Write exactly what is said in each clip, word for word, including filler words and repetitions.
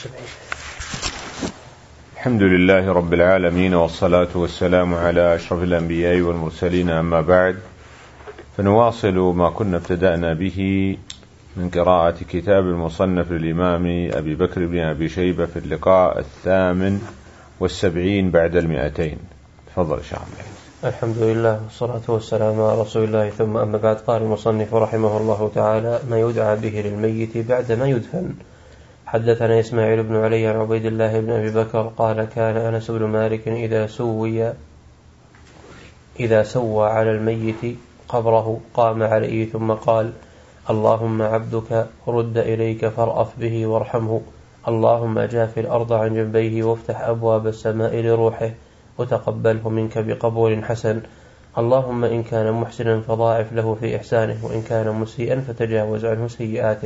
الحمد لله رب العالمين، والصلاة والسلام على أشرف الأنبياء والمرسلين، أما بعد، فنواصل ما كنا ابتدأنا به من قراءة كتاب المصنف للإمام أبي بكر بن أبي شيبة في اللقاء الثامن والسبعين بعد المئتين. تفضل شيخ. الحمد لله والصلاة والسلام على رسول الله، ثم أما بعد. قال المصنف رحمه الله تعالى: ما يدعى به للميت بعد ما يدفن. حدثنا إسماعيل بن علي عن عبيد الله بن أبي بكر قال: كان أنس بن مالك إذا سوي إذا سوى على الميت قبره قام عليه ثم قال: اللهم عبدك رد إليك فارأف به وارحمه، اللهم جاف الأرض عن جنبيه وافتح أبواب السماء لروحه وتقبله منك بقبول حسن، اللهم إن كان محسنا فضاعف له في إحسانه، وإن كان مسيئا فتجاوز عنه سيئاته.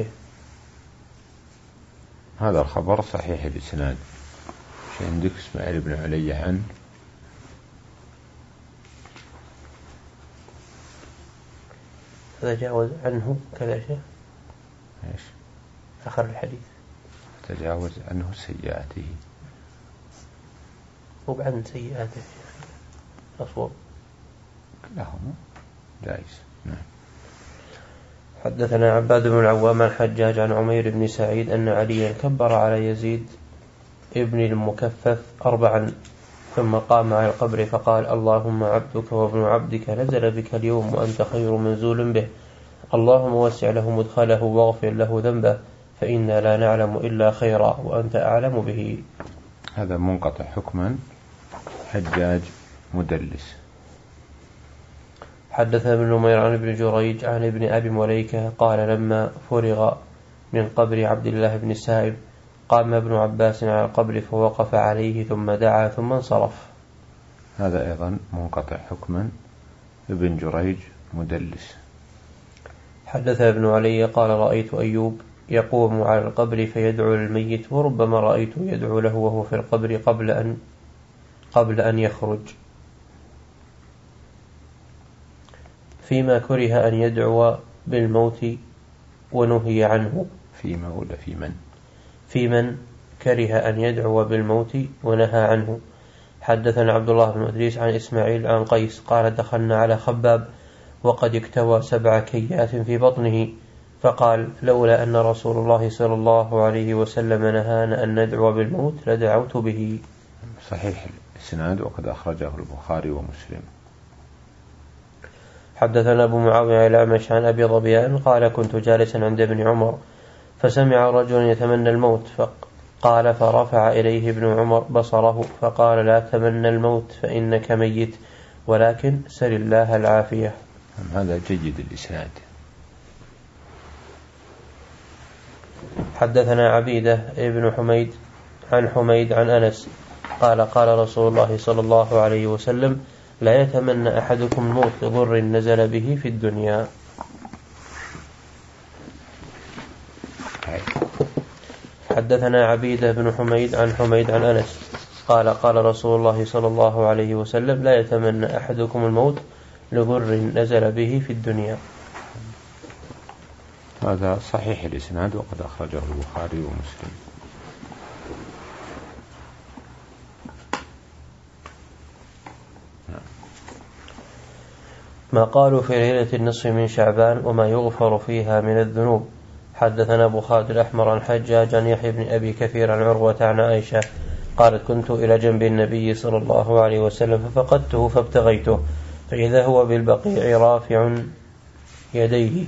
هذا الخبر صحيح الإسناد. عندك إسماعيل بن علي عن فتجاوز عنه كذا شيء ايش آخر الحديث، فتجاوز عنه سيئاته وبعد سيئاته أصوب كلاهما جائز. نعم. حدثنا عباد بن العوام عن حجاج عن عمير بن سعيد أن عليا كبر على يزيد ابن المكفف أربعا ثم قام على القبر فقال: اللهم عبدك وابن عبدك نزل بك اليوم وأنت خير منزول به، اللهم وسع له مدخله واغفر له ذنبه، فإنا لا نعلم إلا خيرا وأنت أعلم به. هذا منقطع حكما، حجاج مدلس. حدثنا ابن نمير عن ابن جريج عن ابن أبي مليكة قال: لما فرغ من قبر عبد الله بن السائب قام ابن عباس على القبر فوقف عليه ثم دعا ثم انصرف. هذا أيضا منقطع حكما، ابن جريج مدلس. حدثنا ابن علي قال: رأيت أيوب يقوم على القبر فيدعو للميت، وربما رأيته يدعو له وهو في القبر قبل أن قبل أن يخرج. فيما كره أن يدعو بالموت ونهي عنه. فيما ولا في من؟ في من كره أن يدعو بالموت ونهى عنه. حدثنا عبد الله بن إدريس عن إسماعيل عن قيس قال: دخلنا على خباب وقد اكتوى سبع كيات في بطنه، فقال: لولا أن رسول الله صلى الله عليه وسلم نهانا أن ندعو بالموت لدعوت به. صحيح الإسناد، وقد أخرجه البخاري ومسلم. حدثنا أبو معاوية الأعمش عن أبي ظبيان قال: كنت جالسا عند ابن عمر فسمع رجلا يتمنى الموت، فقال فرفع إليه ابن عمر بصره فقال: لا تمنى الموت فإنك ميت، ولكن سل الله العافية. هذا جيد الإسناد. حدثنا عبيدة ابن حميد عن حميد عن أنس قال: قال رسول الله صلى الله عليه وسلم: لا يتمنى أحدكم الموت لضر نزل به في الدنيا. حدثنا عبيدة بن حميد عن حميد عن أنس قال: قال رسول الله صلى الله عليه وسلم: لا يتمنى أحدكم الموت لضر نزل به في الدنيا. هذا صحيح الإسناد، وقد أخرجه البخاري ومسلم. ما قالوا في ليلة النصف من شعبان وما يغفر فيها من الذنوب. حدثنا أبو خالد الأحمر عن حجاج عن يحيى بن أبي كثير عن عروة عن عائشة قالت: كنت إلى جنب النبي صلى الله عليه وسلم ففقدته فابتغيته فإذا هو بالبقيع رافع يديه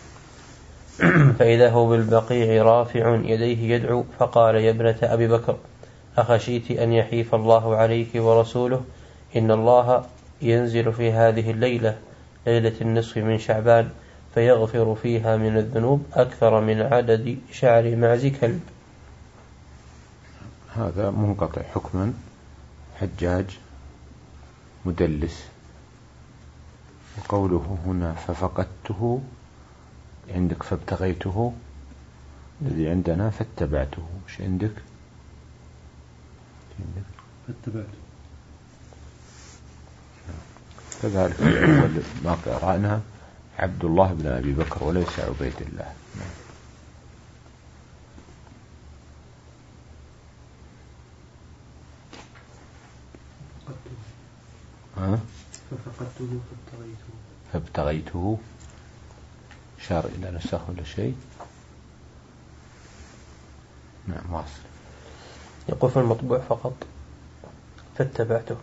فإذا هو بالبقيع رافع يديه يدعو، فقال: يا ابنة أبي بكر، أخشيت أن يحيف الله عليك ورسوله؟ إن الله ينزل في هذه الليلة ليلة النصف من شعبان فيغفر فيها من الذنوب أكثر من عدد شعر معز كلب. هذا منقطع حكما، حجاج مدلس. وقوله هنا ففقدته، عندك فابتغيته، الذي عندنا فاتبعته. وش عندك؟ فاتبعته كذلك ما قرأنا عبد الله بن أبي بكر وليس عبيد الله. ها؟ ففقدته فابتغيته فابتغيته شار إلى نسخ ولا شيء. نعم واصل. يقول في المطبوع فقط فاتبعته.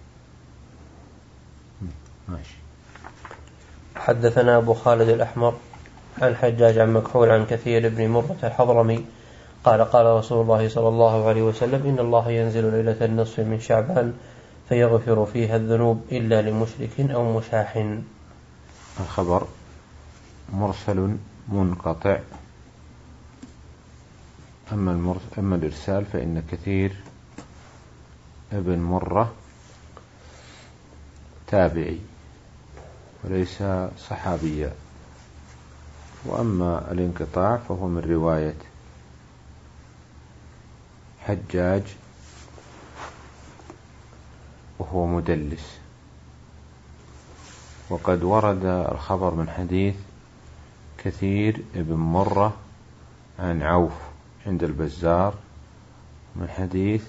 ماشي. حدثنا أبو خالد الأحمر عن حجاج عن مكحول عن كثير بن مرة الحضرمي قال قال رسول الله صلى الله عليه وسلم إن الله ينزل ليلة النصف من شعبان فيغفر فيها الذنوب إلا لمشرك أو مشاح. الخبر مرسل منقطع. أما, المرس... أما الإرسال فإن كثير ابن مرة تابعي وليس صحابيا، وأما الانقطاع فهو من رواية حجاج وهو مدلس. وقد ورد الخبر من حديث كثير ابن مرة عن عوف عند البزار، من حديث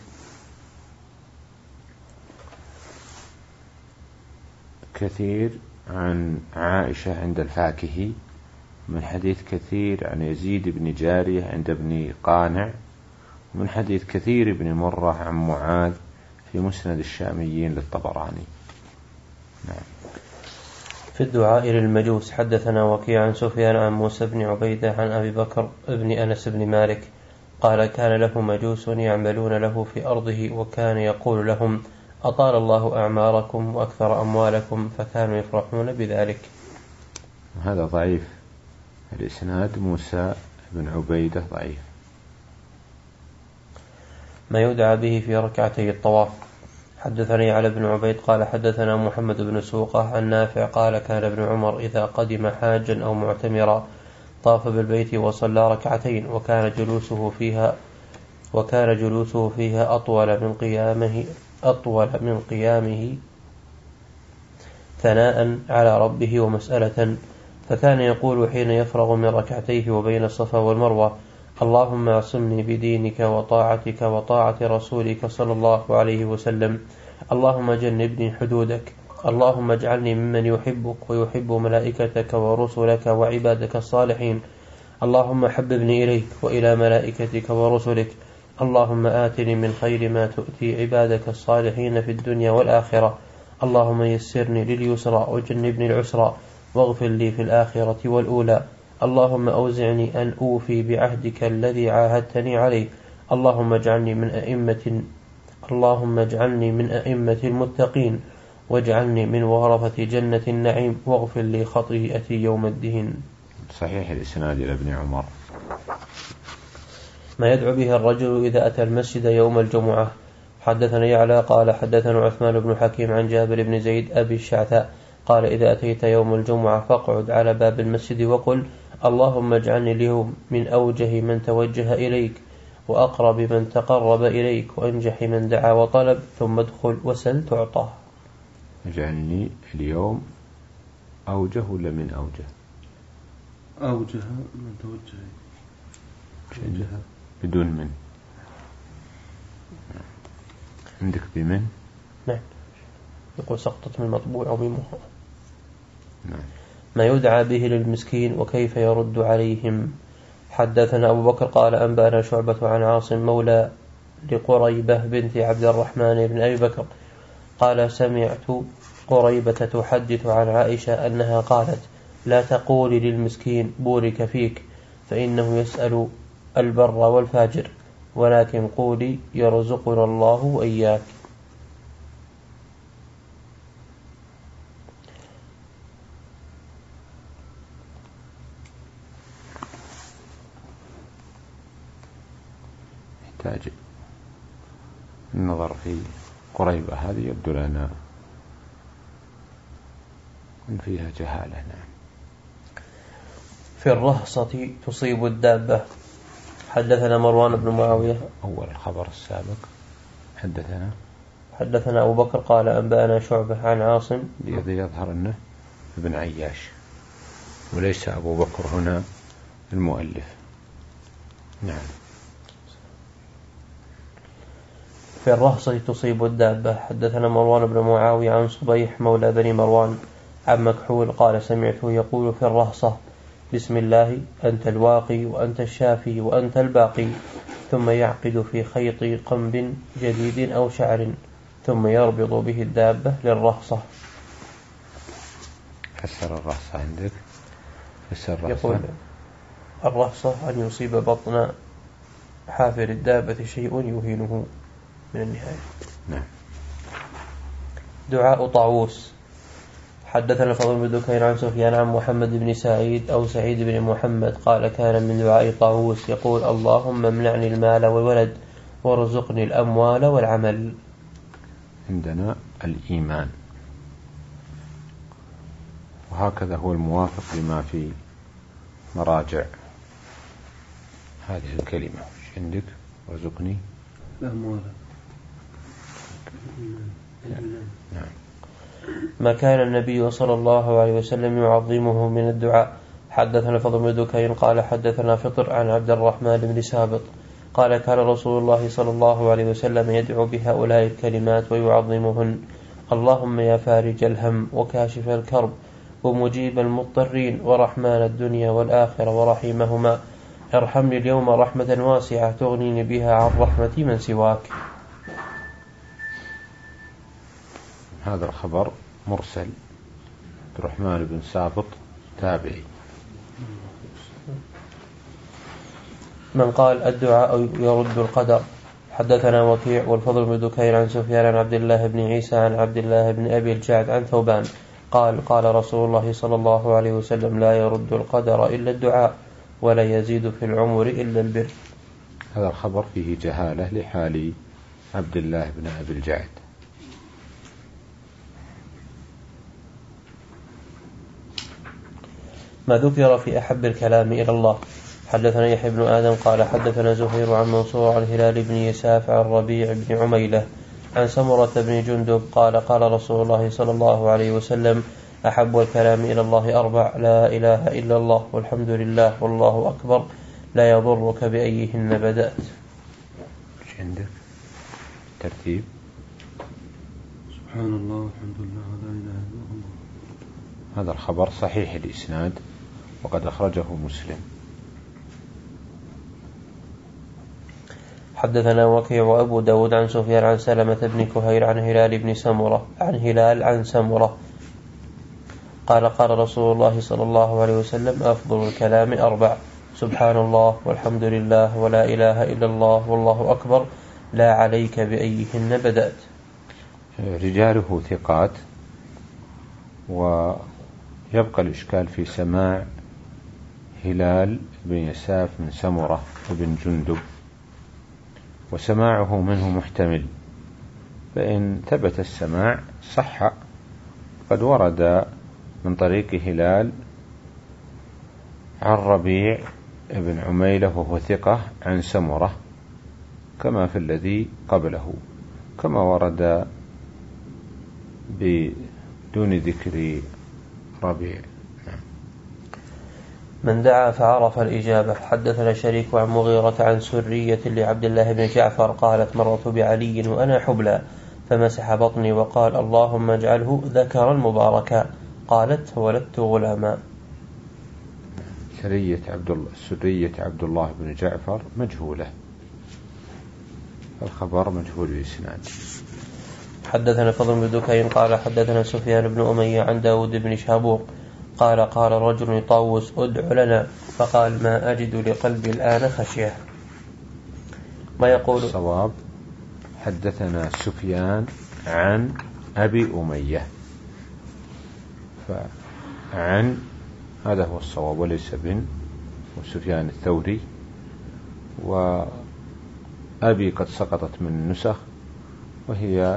كثير عن عائشة عند الفاكهي، من حديث كثير عن يزيد بن جارية عند ابن قانع، من حديث كثير بن مرة عن معاذ في مسند الشاميين للطبراني. نعم. في الدعاء للمجوس حدثنا وكيع عن سفيان عن موسى بن عبيدة عن أبي بكر بن أنس بن مالك قال كان له مجوس يعملون له في أرضه وكان يقول لهم أطال الله أعماركم وأكثر أموالكم، فكانوا يفرحون بذلك. هذا ضعيف الإسناد، موسى بن عبيدة ضعيف. ما يدعى به في ركعتي الطواف. حدثني علي بن عبيد قال حدثنا محمد بن سوقة عن نافع قال كان ابن عمر إذا قدم حاجا أو معتمرا طاف بالبيت وصلى ركعتين وكان جلوسه فيها وكان جلوسه فيها أطول من قيامه أطول من قيامه ثناء على ربه ومسألة، فكان يقول حين يفرغ من ركعتيه وبين الصفا والمروة اللهم اعصمني بدينك وطاعتك وطاعة رسولك صلى الله عليه وسلم، اللهم جنبني حدودك، اللهم اجعلني ممن يحبك ويحب ملائكتك ورسلك وعبادك الصالحين، اللهم حببني إليك وإلى ملائكتك ورسلك، اللهم آتني من خير ما تؤتي عبادك الصالحين في الدنيا والآخرة، اللهم يسرني لليسرى وجنبني العسرى واغفر لي في الآخرة والأولى، اللهم أوزعني أن أوفي بعهدك الذي عاهدتني عليه، اللهم اجعلني من أئمة اللهم اجعلني من أئمة المتقين واجعلني من ورثة جنة النعيم واغفر لي خطيئتي يوم الدين. صحيح الإسناد إلى ابن عمر. ما يدعو به الرجل إذا أتى المسجد يوم الجمعة. حدثنا يعلى قال حدثنا عثمان بن حكيم عن جابر بن زيد أبي الشعثاء قال إذا أتيت يوم الجمعة فاقعد على باب المسجد وقل اللهم اجعلني اليوم من أوجه من توجه إليك وأقرب من تقرب إليك وأنجح من دعا وطلب، ثم ادخل وسل تعطى. اجعلني اليوم أوجه ولا من أوجه؟ أوجه من توجه توجه بدون من. عندك بمن؟ نعم. يقول سقطت من المطبوع أو بمه. نعم. ما يدعى به للمسكين وكيف يرد عليهم. حدثنا أبو بكر قال أنبأنا شعبة عن عاصم مولى لقريبة بنت عبد الرحمن بن أبي بكر قال سمعت قريبة تحدث عن عائشة أنها قالت لا تقولي للمسكين بورك فيك فإنه يسأل البر والفاجر، ولكن قولي يرزقنا الله وإياك. يحتاج النظر في قريبة هذه، يبدو لنا من فيها جهالة. نعم. في الرهصة تصيب الدابة. حدثنا مروان بن معاوية. أول الخبر السابق حدثنا حدثنا أبو بكر قال أنبأنا شعبة عن عاصم. الذي يظهر أنه ابن عياش وليس أبو بكر هنا المؤلف. نعم. في الرهصة تصيب الدابة. حدثنا مروان بن معاوية عن صبيح مولى بني مروان عن مكحول قال سمعته يقول في الرهصة بسم الله أنت الواقي وأنت الشافي وأنت الباقي، ثم يعقد في خيط قنب جديد أو شعر ثم يربط به الدابة للرهصة. فسر الرهصة عندك؟ فسر الرهصة. يقول الرهصة أن يصيب بطن حافر الدابة شيء يهينه من النهاية. نعم. دعاء طاووس. حدثنا الفضل بن دكين عن سفيان عن محمد بن سعيد أو سعيد بن محمد قال كان من دعاء طاووس يقول اللهم امنعني المال والولد وارزقني الأموال والعمل. عندنا الإيمان، وهكذا هو الموافق لما في مراجع هذه الكلمة. عندك وارزقني الأموال. نعم. ما كان النبي صلى الله عليه وسلم يعظمه من الدعاء. حدثنا الفضل بن دكين قال حدثنا فطر عن عبد الرحمن بن سابط قال كان رسول الله صلى الله عليه وسلم يدعو بهؤلاء الكلمات ويعظمهن: اللهم يا فارج الهم وكاشف الكرب ومجيب المضطرين ورحمن الدنيا والآخرة ورحيمهما، ارحمني اليوم رحمة واسعة تغنيني بها عن رحمة من سواك. هذا الخبر مرسل. عبد الرحمن بن سابط تابعي. من قال الدعاء يرد القدر. حدثنا وكيع والفضل بن دكين عن سفيان عن عبد الله بن عيسى عن عبد الله بن أبي الجعد عن ثوبان قال قال رسول الله صلى الله عليه وسلم لا يرد القدر إلا الدعاء ولا يزيد في العمر إلا البر. هذا الخبر فيه جهالة لحال عبد الله بن أبي الجعد. ما ذكر في أحب الكلام إلى الله. حدثنا يحيى بن آدم قال حدثنا زهير عن منصور عن هلال بن يساف عن ربيع بن عميلة عن سمرة بن جندب قال قال رسول الله صلى الله عليه وسلم أحب الكلام إلى الله أربع: لا إله إلا الله والحمد لله والله أكبر لا يضرك بأيهن بدأت. ايش عندك ترتيب؟ سبحان الله والحمد لله ولا إله إلا الله. هذا الخبر صحيح الإسناد وقد أخرجه مسلم. حدثنا وكيع وأبو داود عن سفيان عن سلمة بن كهير عن هلال بن سمرة عن هلال عن سمرة قال قال رسول الله صلى الله عليه وسلم أفضل الكلام أربع: سبحان الله والحمد لله ولا إله إلا الله والله أكبر لا عليك بأيهن بدأت. رجاله ثقات، ويبقى الإشكال في سماع هلال بن يساف من سمرة وبن جندب، وسماعه منه محتمل، فإن ثبت السماع صح. قد ورد من طريق هلال عن ربيع بن عميلة وهو ثقة عن سمرة كما في الذي قبله، كما ورد بدون ذكر ربيع. من دعا فعرف الإجابة. حدثنا شريك عن مغيرة عن سرية لعبد الله بن جعفر قالت مررت بعلي وأنا حبلى فمسح بطني وقال اللهم اجعله ذكرا مباركا. قالت ولدت غلاما. سرية عبد الله سرية عبد الله بن جعفر مجهولة، الخبر مجهول الإسناد. حدثنا فضل بن دكين قال حدثنا سفيان بن أمية عن داود بن شابور قال قال رجل طاووس ادع لنا، فقال ما أجد لقلبي الآن خشية. ما يقول الصواب حدثنا سفيان عن أبي أمية، فعن هذا هو الصواب وليس بن، وسفيان الثوري، وأبي قد سقطت من النسخ وهي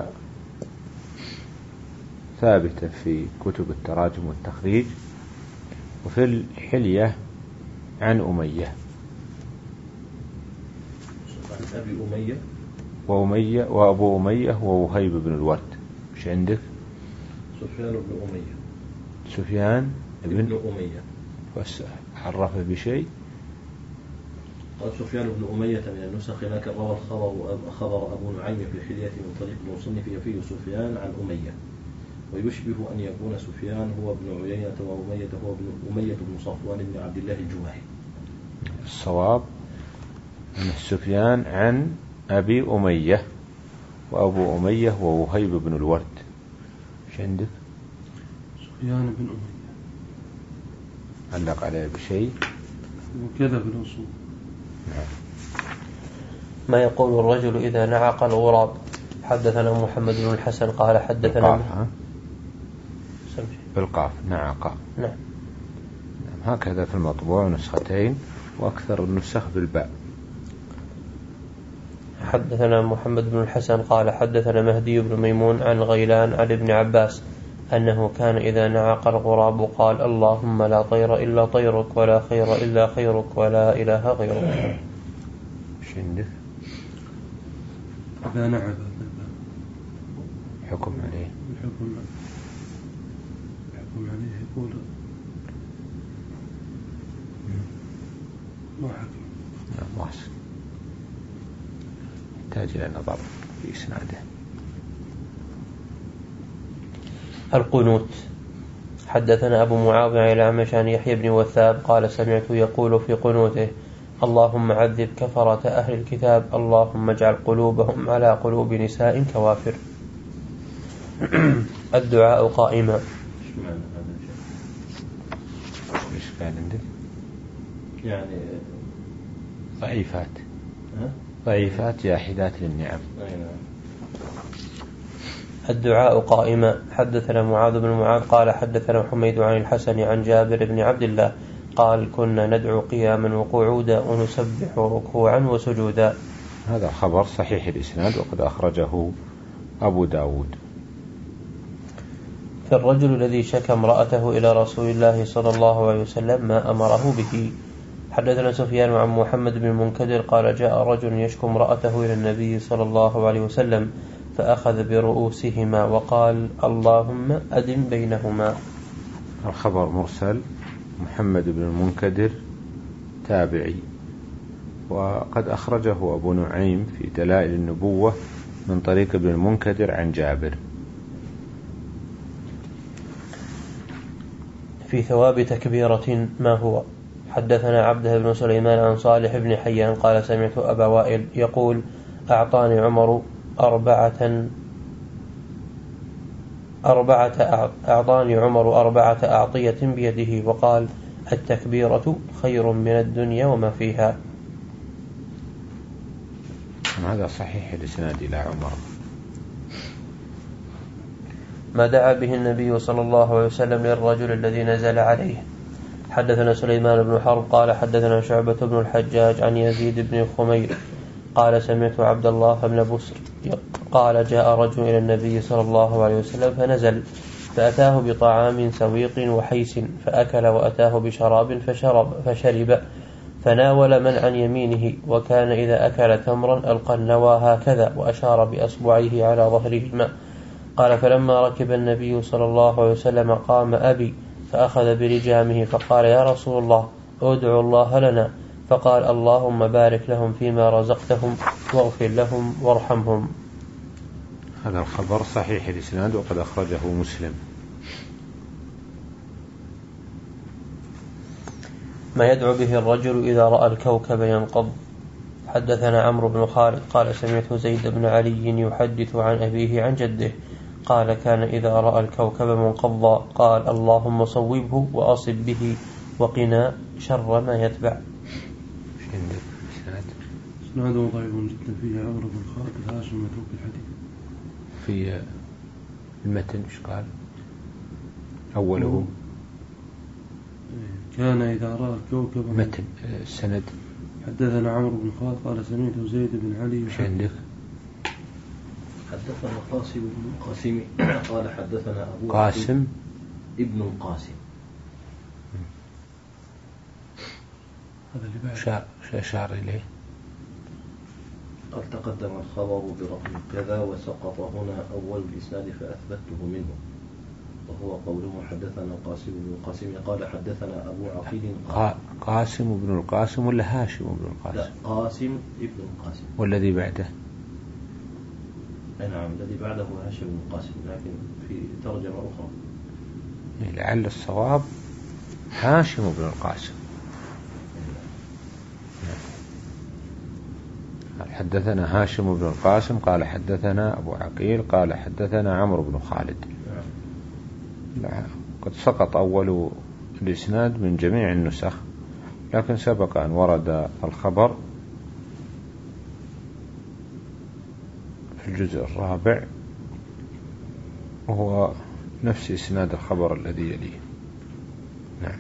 ثابتة في كتب التراجم والتخريج، وفي الحلية عن أمية أبي أمية وأمية وأبو أمية ووهيب بن الورد. مش عندك؟ سفيان بن أمية سفيان ابن أمية، عرفه بشيء قال سفيان بن أمية من النسخ، لكن روى الخبر خبر أبو نعيم في الحلية من طريق المصنف يفيه سفيان عن أمية، ويشبه أن يكون سفيان هو ابن عيينة وأمية هو ابن أمية بن صفوان بن عبد الله الجماحي. الصواب أن سفيان عن أبي أمية، وأبو أمية هو وهيب بن الورد. ايش عندك؟ سفيان بن أمية علق عليه بشيء وكذا في الأصول. نعم. ما يقول الرجل إذا نعق الغراب؟ حدثنا محمد بن الحسن قال حدثنا بالقاف, بالقاف نعق. نعم. هكذا في المطبوع نسختين، وأكثر النسخ بالباء. حدثنا محمد بن الحسن قال حدثنا مهدي بن ميمون عن غيلان عن ابن عباس أنه كان إذا نعق الغراب قال اللهم لا طير إلا طيرك ولا خير إلا خيرك ولا إله غيرك. ايش عندك؟ إذا نعق حكم عليه الحكم الحكم عليه يقول ما حكم. ما أحسن، يحتاج إلى نظر في إسناده. القنوت. حدثنا أبو معاوية عن الأعمش عن يحيى بن وثاب قال سمعت يقول في قنوته اللهم عذب كفرة أهل الكتاب، اللهم اجعل قلوبهم على قلوب نساء كوافر. الدعاء قائما. ايش كان عندك؟ يعني ضعيفات ها؟ ضعيفات جاحدات للنعم. الدعاء قائما. حدثنا معاذ بن معاذ قال حدثنا حميد عن الحسن عن جابر بن عبد الله قال كنا ندعو قياما وقعودا ونسبح ركوعا وسجودا. هذا خبر صحيح الإسناد، وقد أخرجه أبو داود. في الرجل الذي شكى امرأته إلى رسول الله صلى الله عليه وسلم ما أمره به. حدثنا سفيان عن محمد بن المنكدر قال جاء رجل يشكو امرأته إلى النبي صلى الله عليه وسلم فأخذ برؤوسهما وقال اللهم أدم بينهما. الخبر مرسل، محمد بن المنكدر تابعي، وقد أخرجه أبو نعيم في دلائل النبوة من طريق ابن المنكدر عن جابر. في ثواب تكبيرة ما هو؟ حدثنا عبده بن سليمان عن صالح بن حيان قال سمعت أبا وائل يقول أعطاني عمر أربعة أربعة أعطاني عمر أربعة أعطية بيده وقال التكبيرة خير من الدنيا وما فيها. هذا صحيح الإسناد إلى عمر. ما دعا به النبي صلى الله عليه وسلم للرجل الذي نزل عليه. حدثنا سليمان بن حرب قال حدثنا شعبة بن الحجاج عن يزيد بن خمير قال سمعت عبد الله بن بسر قال جاء رجل إلى النبي صلى الله عليه وسلم فنزل فأتاه بطعام سويق وحيس فأكل، وأتاه بشراب فشرب فشرب، فناول من عن يمينه، وكان إذا أكل تمرا ألقى النوى هكذا وأشار بأصبعيه على ظهرهما. قال فلما ركب النبي صلى الله عليه وسلم قام أبي فأخذ برجامه فقال يا رسول الله ادعوا الله لنا، فقال اللهم بارك لهم فيما رزقتهم واغفر لهم وارحمهم. هذا الخبر صحيح الإسناد، وقد أخرجه مسلم. ما يدعو به الرجل إذا رأى الكوكب ينقض. حدثنا عمرو بن خالد قال سمعت زيد بن علي يحدث عن أبيه عن جده قال كان إذا رأى الكوكب منقضا قال اللهم صوبه وأصب به وقنا شر ما يتبع. إسناده ضعيف جدا، فيه عمرو بن خالد هاشم متروك الحديث. في المتن ايش قال؟ أوله كان إذا رأى الكوكب متن السند. حدثنا عمرو بن خالد قال سمعت زيد بن علي. ايش عندك؟ حدثنا قاسم بن القاسم قال حدثنا أبو قاسم ابن القاسم. هذا اللي بعد شار شار إليه. قد تقدم الخبر برقم كذا وسقط هنا أول الإسناد فأثبته منه. وهو قوله حدثنا قاسم بن القاسم قال حدثنا أبو عقيل قاسم بن القاسم ولا هاشم بن القاسم؟ لا قاسم ابن القاسم. والذي بعده؟ نعم الذي بعده هاشم بن القاسم، لكن في ترجمة أخرى لعل الصواب هاشم بن القاسم. حدثنا هاشم بن القاسم قال حدثنا أبو عقيل قال حدثنا عمرو بن خالد. قد سقط أول الإسناد من جميع النسخ، لكن سبق أن ورد الخبر في الجزء الرابع وهو نفس إسناد الخبر الذي يليه. نعم.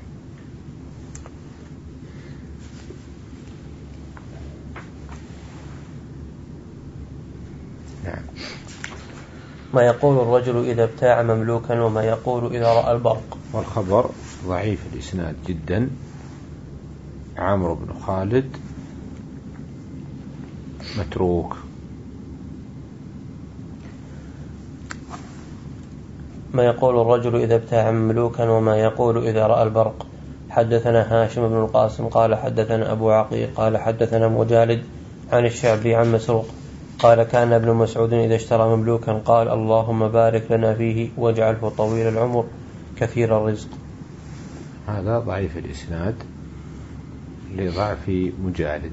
نعم. ما يقول الرجل إذا ابتاع مملوكا وما يقول إذا رأى البرق. والخبر ضعيف الإسناد جدا. عمرو بن خالد متروك. ما يقول الرجل إذا ابتاع مملوكا وما يقول إذا رأى البرق. حدثنا هاشم بن القاسم قال حدثنا أبو عقيل قال حدثنا مجالد عن الشعبي عن مسروق قال كان ابن مسعود إذا اشترى مملوكا قال اللهم بارك لنا فيه واجعله طويل العمر كثير الرزق. هذا ضعيف الإسناد لضعف مجالد.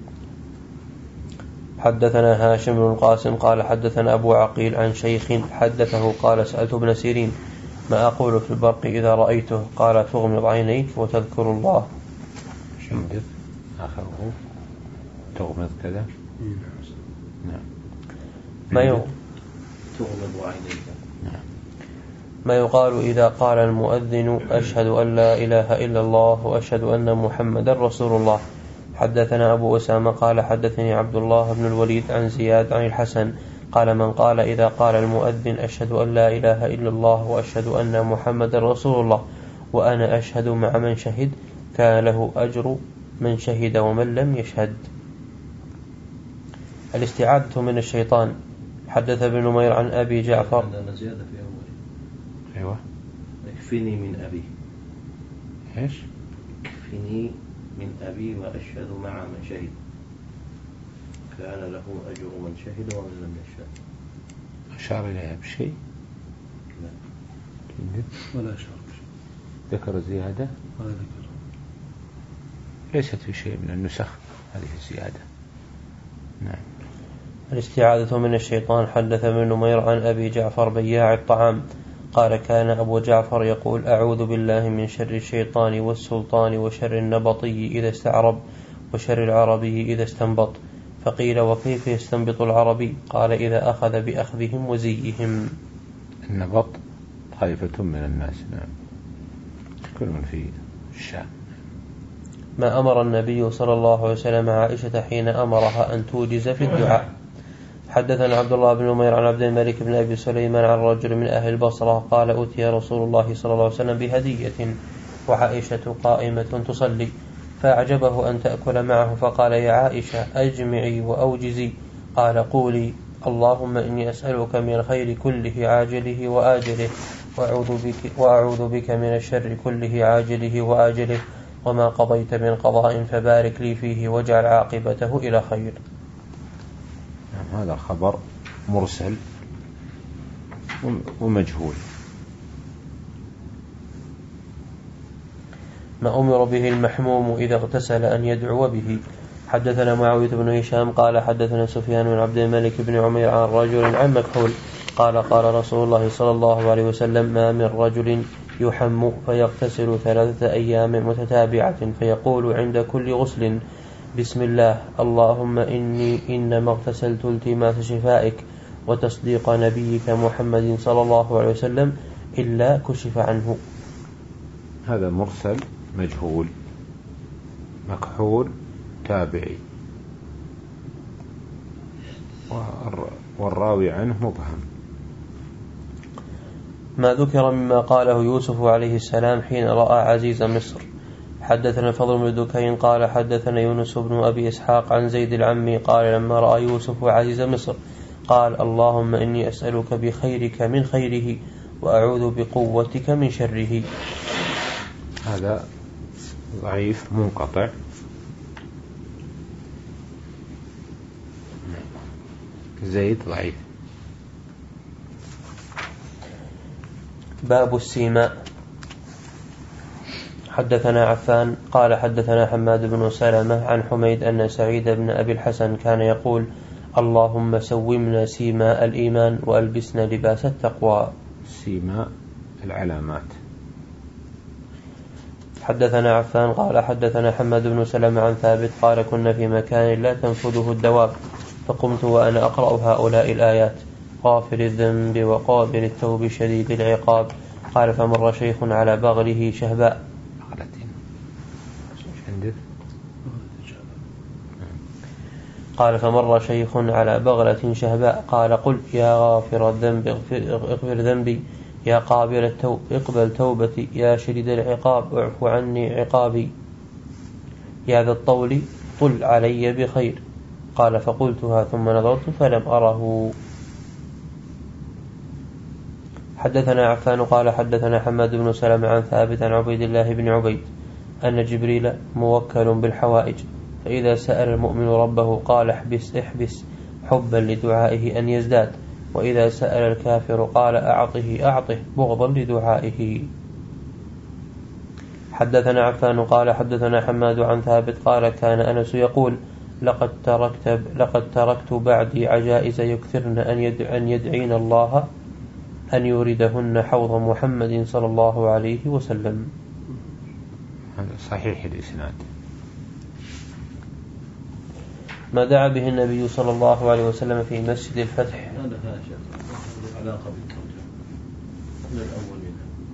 حدثنا هاشم بن القاسم قال حدثنا أبو عقيل عن شيخ حدثه قال سألت ابن سيرين ما أقول في البرق إذا رأيته قال تغمض عينيك وتذكر الله. شندر آخره تغمض كذا. نعم. ما يو... تغمض عينيك. نعم. ما يقال إذا قال المؤذن أشهد أن لا إله إلا الله وأشهد أن محمدا رسول الله. حدثنا أبو أسامة قال حدثني عبد الله بن الوليد عن زياد عن الحسن قال من قال إذا قال المؤذن أشهد أن لا إله إلا الله وأشهد أن محمدا رسول الله وأنا أشهد مع من شهد كان له أجر من شهد ومن لم يشهد. الاستعاذة من الشيطان. حدث ابن نمير عن أبي جعفر. عندنا زيادة في أول. أيوة. اكفني من أبي. إيش؟ اكفني من أبي وأشهد مع من شهد كان له أجر من شهد ومن لم يشهد. أشار إليها بشيء؟ لا. ولا أشار بشيء. ذكر زيادة؟ ولا ذكر. ليست في شيء من النسخ هذه الزيادة. نعم. الاستعاذة من الشيطان. حدث ابن نمير عن أبي جعفر بياع الطعام قال كان أبو جعفر يقول أعوذ بالله من شر الشيطان والسلطان وشر النبطي إذا استعرب وشر العربي إذا استنبط. فقيل وكيف يستنبط العربي؟ قال إذا أخذ بأخذهم وزيهم. النبط طائفة من الناس. نعم. كل من في الشام. ما أمر النبي صلى الله عليه وسلم عائشة حين أمرها أن توجز في الدعاء. حدثنا عبد الله بن نمير عن عبد الملك بن أبي سليمان عن رجل من أهل البصرة قال أتي رسول الله صلى الله عليه وسلم بهدية وعائشة قائمة تصلي فأعجبه أن تأكل معه فقال يا عائشة أجمعي وأوجزي. قال قولي اللهم إني أسألك من الخير كله عاجله وآجله وأعوذ بك, وأعوذ بك من الشر كله عاجله وآجله وما قضيت من قضاء فبارك لي فيه واجعل عاقبته إلى خير. هذا خبر مرسل ومجهول. ما أمر به المحموم إذا اغتسل أن يدعو به. حدثنا معاوية بن هشام قال حدثنا سفيان بن عبد الملك بن عمير عن رجل عن مكحول قال قال رسول الله صلى الله عليه وسلم ما من رجل يحم فيغتسل ثلاثة أيام متتابعة فيقول عند كل غسل بسم الله اللهم إني إنما اغتسلت التماس شفائك وتصديق نبيك محمد صلى الله عليه وسلم إلا كشف عنه. هذا مرسل مجهول. مكحول تابعي والراوي عنه مبهم. ما ذكر مما قاله يوسف عليه السلام حين رأى عزيز مصر. حدثنا الفضل بن دكين قال حدثنا يونس بن أبي إسحاق عن زيد العمي قال لما رأى يوسف عزيز مصر قال اللهم إني أسألك بخيرك من خيره وأعوذ بقوتك من شره. هذا ضعيف منقطع. زيد ضعيف. باب السيماء. حدثنا عفان قال حدثنا حماد بن سلمة عن حميد أن سعيد بن أبي الحسن كان يقول اللهم سومنا سيماء الإيمان وألبسنا لباس التقوى. سيماء العلامات. حدثنا عفان قال حدثنا حماد بن سلمة عن ثابت قال كنا في مكان لا تنفذه الدواب فقمت وأنا أقرأ هؤلاء الآيات غافر الذنب وقابل التوب شديد العقاب. قال فمر شيخ على بغله شهباء قال فمر شيخ على بغلة شهباء قال قل يا غافر الذنب اغفر, اغفر ذنبي يا قابل التوب اقبل توبتي يا شديد العقاب اعف عني عقابي يا ذا الطول طل علي بخير. قال فقلتها ثم نظرت فلم أره. حدثنا عفان قال حدثنا حماد بن سلمة عن ثابت عن عبيد الله بن عبيد أن جبريل موكل بالحوائج فإذا سأل المؤمن ربه قال احبس احبس حبا لدعائه أن يزداد وإذا سأل الكافر قال أعطه أعطه بغضا لدعائه. حدثنا عفان قال حدثنا حماد عن ثابت قال كان أنس يقول لقد تركت, لقد تركت بعدي عجائز يكثرن أن, يدع أن يدعين الله أن يوردهن حوض محمد صلى الله عليه وسلم. هذا صحيح الإسناد. ما دعا به النبي صلى الله عليه وسلم في مسجد الفتح. هذا فاشل علاقة بالترجمة من الأولين.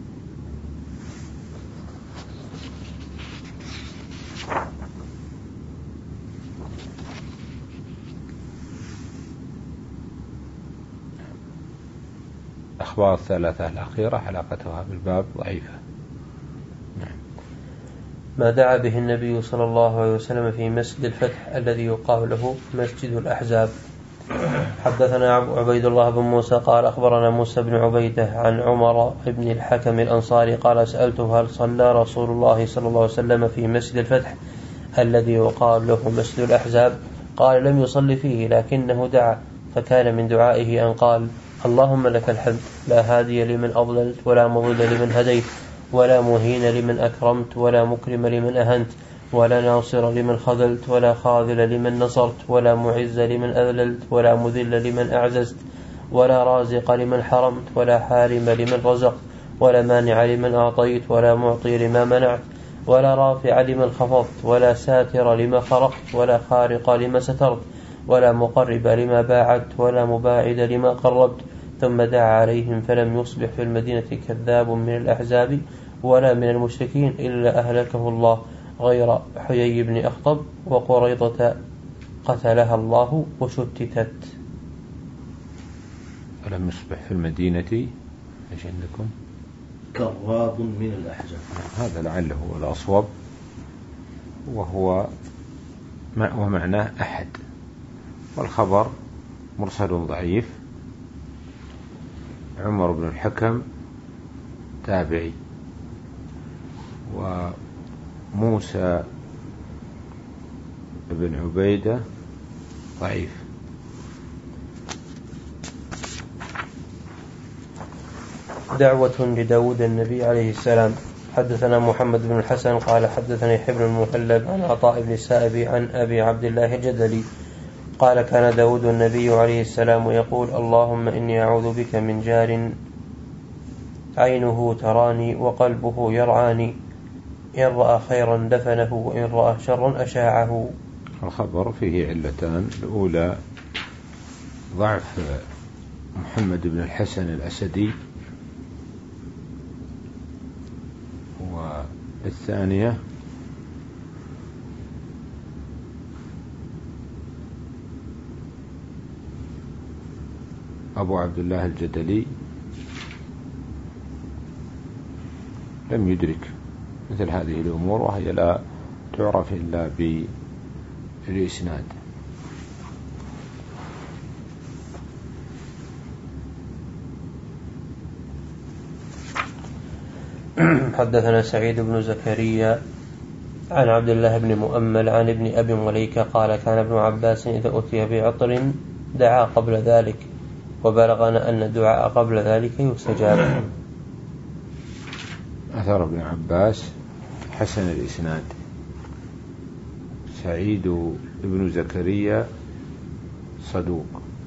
الأخبار الثلاثة الأخيرة علاقتها بالباب ضعيفة. نعم. ما دعا به النبي صلى الله عليه وسلم في مسجد الفتح الذي يقال له مسجد الأحزاب. حدثنا عبيد الله بن موسى قال أخبرنا موسى بن عبيدة عن عمر بن الحكم الأنصاري قال سألته هل صلى رسول الله صلى الله عليه وسلم في مسجد الفتح الذي يقال له مسجد الأحزاب؟ قال لم يصلي فيه لكنه دعا فكان من دعائه أن قال اللهم لك الحمد لا هادي لمن أضللت ولا مضل لمن هديت ولا مهين لمن أكرمت ولا مكرم لمن أهنت ولا ناصر لمن خذلت ولا خاذل لمن نصرت ولا معز لمن أذللت ولا مذل لمن أعززت ولا رازق لمن حرمت ولا حارم لمن رزقت ولا مانع لمن أعطيت ولا معطي لما منعت ولا رافع لمن خفضت ولا ساتر لما خرقت ولا خارق لما سترت ولا مقرب لما باعدت ولا مباعد لما قربت. ثم دعا عليهم فلم يصبح في المدينة كذاب من الأحزاب ولا من المشركين إلا أهلكه الله غير حيي بن أخطب وقريضة قتلها الله وشتتت. ولم يصبح في المدينة ايش عندكم؟ كراب من الأحزاب. هذا لعله هو الأصوب وهو ومعناه أحد والخبر مرسل ضعيف. عمر بن الحكم تابعي وموسى بن عبيدة ضعيف. دعوة لداود النبي عليه السلام. حدثنا محمد بن الحسن قال حدثني حبر المهلب عن عطاء بن السائب عن أبي عبد الله الجدلي قال كان داود النبي عليه السلام يقول اللهم إني أعوذ بك من جار عينه تراني وقلبه يرعاني إن رأى خيرا دفنه وإن رأى شرا أشاعه. الخبر فيه علتان. الأولى ضعف محمد بن الحسن الأسدي والثانية أبو عبد الله الجدلي لم يدرك مثل هذه الأمور وهي لا تعرف إلا بالإسناد. حدثنا سعيد بن زكريا عن عبد الله بن مؤمل عن ابن أبي مليكة قال كان ابن عباس إذا أتي بعطر دعا قبل ذلك وبلغنا أن الدعاء قبل ذلك يستجاب. أثر ابن عباس حسن الإسناد. سعيد بن زكريا صدوق.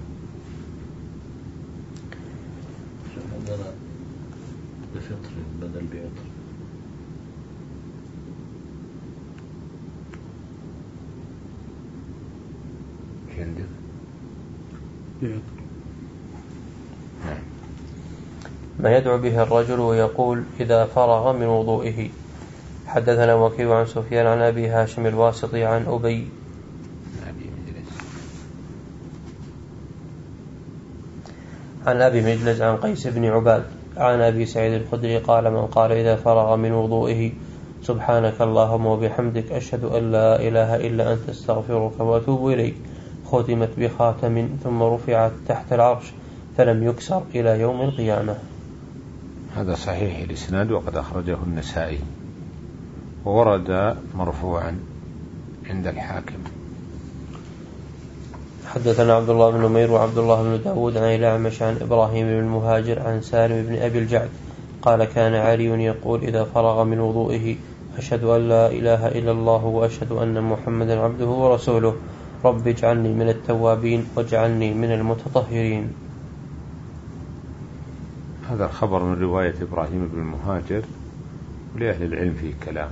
عندنا بفطر بدل بعطر. عندك بعطر. نعم. ما يدعو به الرجل ويقول إذا فرغ من وضوئه. حدثنا وكيع عن سفيان عن أبي هاشم الواسطي عن أبي عن أبي مجلس عن قيس بن عباد عن أبي سعيد الخدري قال من قال إذا فرغ من وضوئه سبحانك اللهم وبحمدك أشهد أن لا إله إلا أنت استغفرك وأتوب إليك ختمت بخاتم ثم رفعت تحت العرش فلم يكسر إلى يوم القيامة. هذا صحيح الإسناد وقد أخرجه النسائي وورد مرفوعا عند الحاكم. حدثنا عبد الله بن نمير وعبد الله بن داود عن الأعمش عن إبراهيم بن المهاجر عن سالم بن أبي الجعد قال كان علي يقول إذا فرغ من وضوئه أشهد أن لا إله إلا الله وأشهد أن محمدا عبده ورسوله رب اجعلني من التوابين واجعلني من المتطهرين. هذا الخبر من رواية إبراهيم بن المهاجر ولأهل العلم فيه كلام.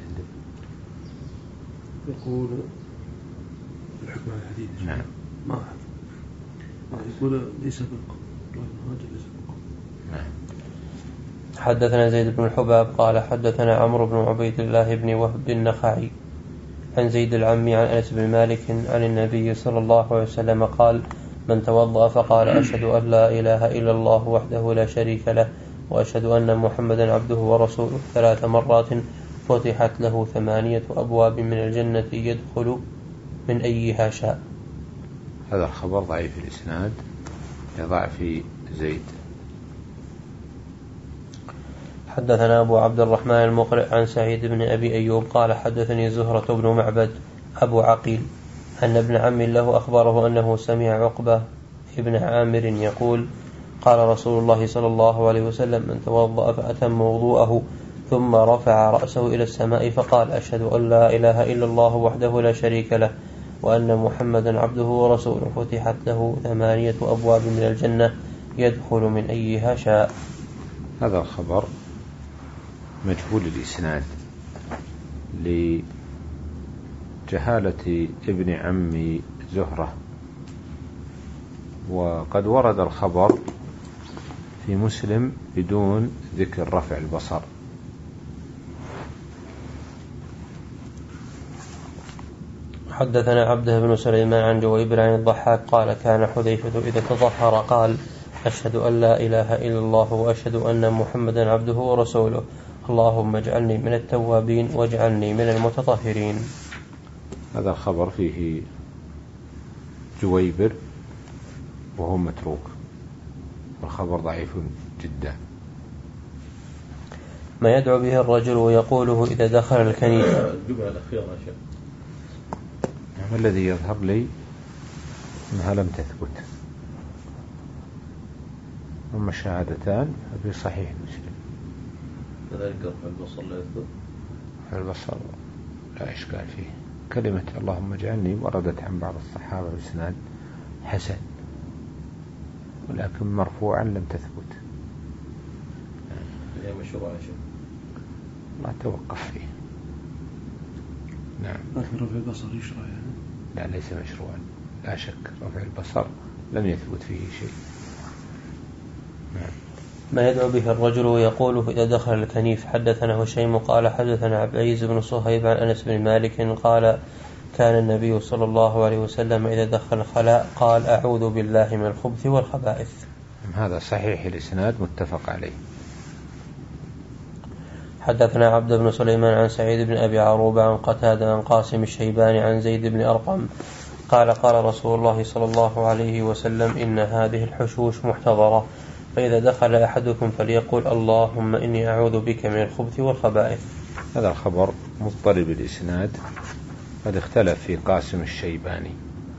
يقول الحكم على الحديث نعم ما يقول ليس بق نعم. حدثنا زيد بن الحباب قال حدثنا عمرو بن عبيد الله بن وهب النخعي عن زيد العمي عن أنس بن مالك عن النبي صلى الله عليه وسلم قال من توضأ فقال أشهد أن لا إله إلا الله وحده لا شريك له وأشهد أن محمدا عبده ورسوله ثلاث مرات فتحت له ثمانية أبواب من الجنة يدخل من أيها شاء. هذا الخبر ضعيف الإسناد لضعف زيد. حدثنا أبو عبد الرحمن المقرئ عن سعيد بن أبي أيوب قال حدثني زهرة بن معبد أبو عقيل أن ابن عم له أخبره أنه سمع عقبة ابن عامر يقول قال رسول الله صلى الله عليه وسلم من توضأ فأتم وضوءه ثم رفع رأسه إلى السماء فقال أشهد أن لا إله إلا الله وحده لا شريك له وأن محمدا عبده ورسوله فتحت له ثمانية أبواب من الجنة يدخل من أيها شاء. هذا الخبر مجهول الإسناد لجهالة ابن عم زهرة وقد ورد الخبر في مسلم بدون ذكر رفع البصر. حدثنا عبده بن سليمان عن جويبر عن الضحاك قال كان حذيفة إذا تطهر قال أشهد أن لا إله إلا الله وأشهد أن محمدا عبده ورسوله اللهم اجعلني من التوابين واجعلني من المتطهرين. هذا الخبر فيه جويبر وهو متروك والخبر ضعيف جدا. ما يدعو به الرجل ويقوله إذا دخل الكنيسة. ما الذي يظهر لي أنها لم تثبت. أما الشهادتان في صحيح مسلم. كذلك رفع البصر لا يثبت. رفع البصر لا إشكال فيه. كلمة اللهم اجعلني وردت عن بعض الصحابة بإسناد حسن ولكن مرفوعا لم تثبت. هي مشروع شيء ما توقف فيه. نعم. لكن رفع البصر يشرع يعني؟ لا ليس مشروعا لا شك. رفع البصر لم يثبت فيه شيء. نعم. ما يدعو به الرجل ويقوله إذا دخل الكنيف. حدثنا هشيم قال حدثنا عبد العزيز بن صهيب عن أنس بن مالك قال كان النبي صلى الله عليه وسلم إذا دخل الخلاء قال أعوذ بالله من الخبث والخبائث. هذا صحيح الإسناد متفق عليه. حدثنا عبد بن سليمان عن سعيد بن أبي عروبة عن قتادة عن قاسم الشيباني عن زيد بن أرقم قال قال رسول الله صلى الله عليه وسلم إن هذه الحشوش محتضرة فإذا دخل أحدكم فليقول اللهم إني أعوذ بك من الخبث والخبائث. هذا الخبر مضطرب الإسناد، قد اختلف في قاسم الشيباني.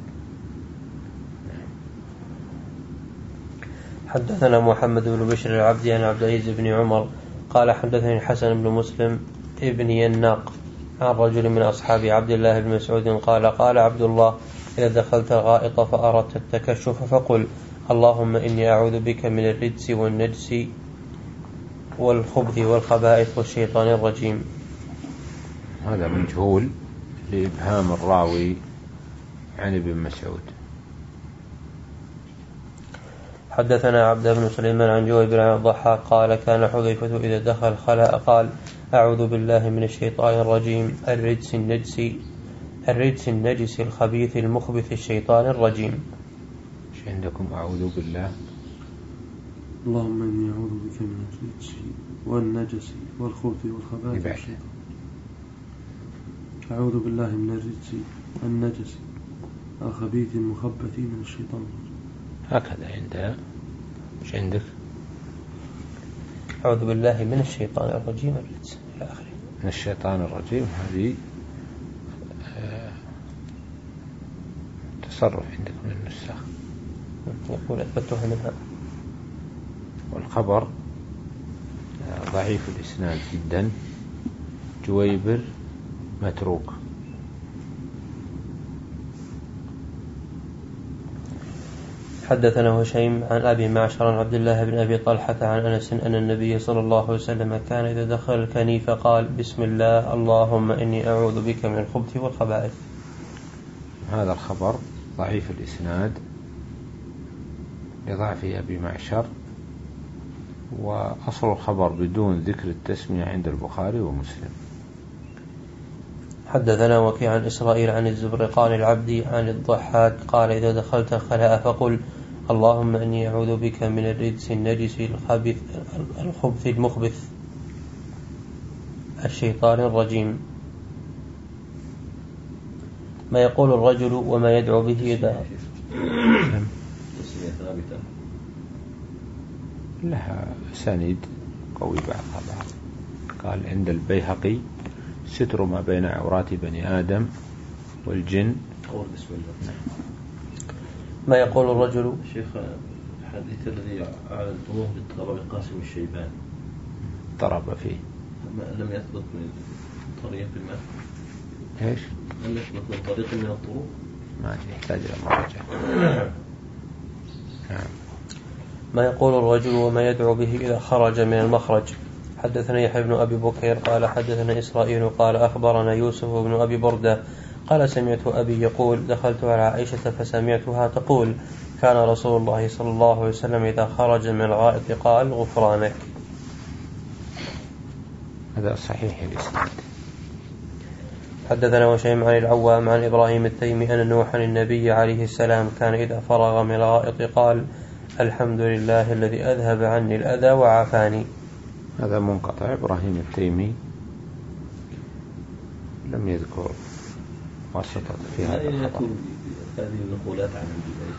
حدثنا محمد بن بشر العبدي عن عبد العزيز بن عمر قال حدثني الحسن بن مسلم ابن يناق عن رجل من أصحاب عبد الله بن مسعود قال قال عبد الله إذا دخلت الغائط فأردت التكشف فقل اللهم إني أعوذ بك من الرجس والنجس والخبث والخبائث والشيطان الرجيم. هذا مجهول لإبهام الراوي عن ابن مسعود. حدثنا عبد بن سليمان عن جويبر عن الضحاك قال كان حذيفة إذا دخل خلاء قال أعوذ بالله من الشيطان الرجيم الرجس النجس الرجس النجس الخبيث المخبث الشيطان الرجيم. ايش عندكم؟ أعوذ بالله اللهم إني أعوذ بك من الرجس والنجس والخبث والخبائث والشيطان. أعوذ بالله من الرجس النجس الخبيث المخبث من الشيطان الرجيم. هكذا عندها. ايش عندك؟ أعوذ بالله من الشيطان الرجيم الرجس إلى آخره. من الشيطان الرجيم هذه تصرف عندك من النسخ. يقول أثبتها منها. والخبر ضعيف الإسناد جدا، جويبر متروك. حدثنا هشيم عن أبي معشر عن عبد الله بن أبي طلحة عن أنس أن النبي صلى الله عليه وسلم كان إذا دخل الكنيف قال بسم الله اللهم إني أعوذ بك من الخبث والخبائث. هذا الخبر ضعيف الإسناد لضعف أبي معشر، وأصل الخبر بدون ذكر التسمية عند البخاري ومسلم. حدثنا وكيع عن إسرائيل عن الزبرقان العبدي عن الضحاك قال إذا دخلت الخلاء فقل اللهم إني أعوذ بك من الرجس النجس الخبث الخبث المخبث الشيطان الرجيم. ما يقول الرجل وما يدعو به إذا لها سند قوي بعضها بعض. قال عند البيهقي ستر ما بين عورات بني آدم والجن. ما يقول الرجل شيخ الحديث الذي أعلنتموه بالطرب القاسم الشيباني ضرب فيه لم يثبت من طريق ما ايش؟ لم يثبت من طريق من الطرق، ما يحتاج إلى مراجعة. نعم. ما يقول الرجل وما يدعو به إذا خرج من المخرج. حدثنا يحيى بن أبي بكير قال حدثنا إسرائيل قال أخبرنا يوسف بن أبي بردة قال سمعت أبي يقول دخلت على عائشة فسمعتها تقول كان رسول الله صلى الله عليه وسلم إذا خرج من الغائط قال غفرانك. هذا صحيح الإسناد. حدثنا وشيم عن العوام عن إبراهيم التيمي أن نوحا النبي عليه السلام كان إذا فرغ من الغائط قال الحمد لله الذي أذهب عني الأذى وعافاني. هذا منقطع. إبراهيم التيمي لم يذكر واسطة في هذا الخبر. هذه النقولات عن النبي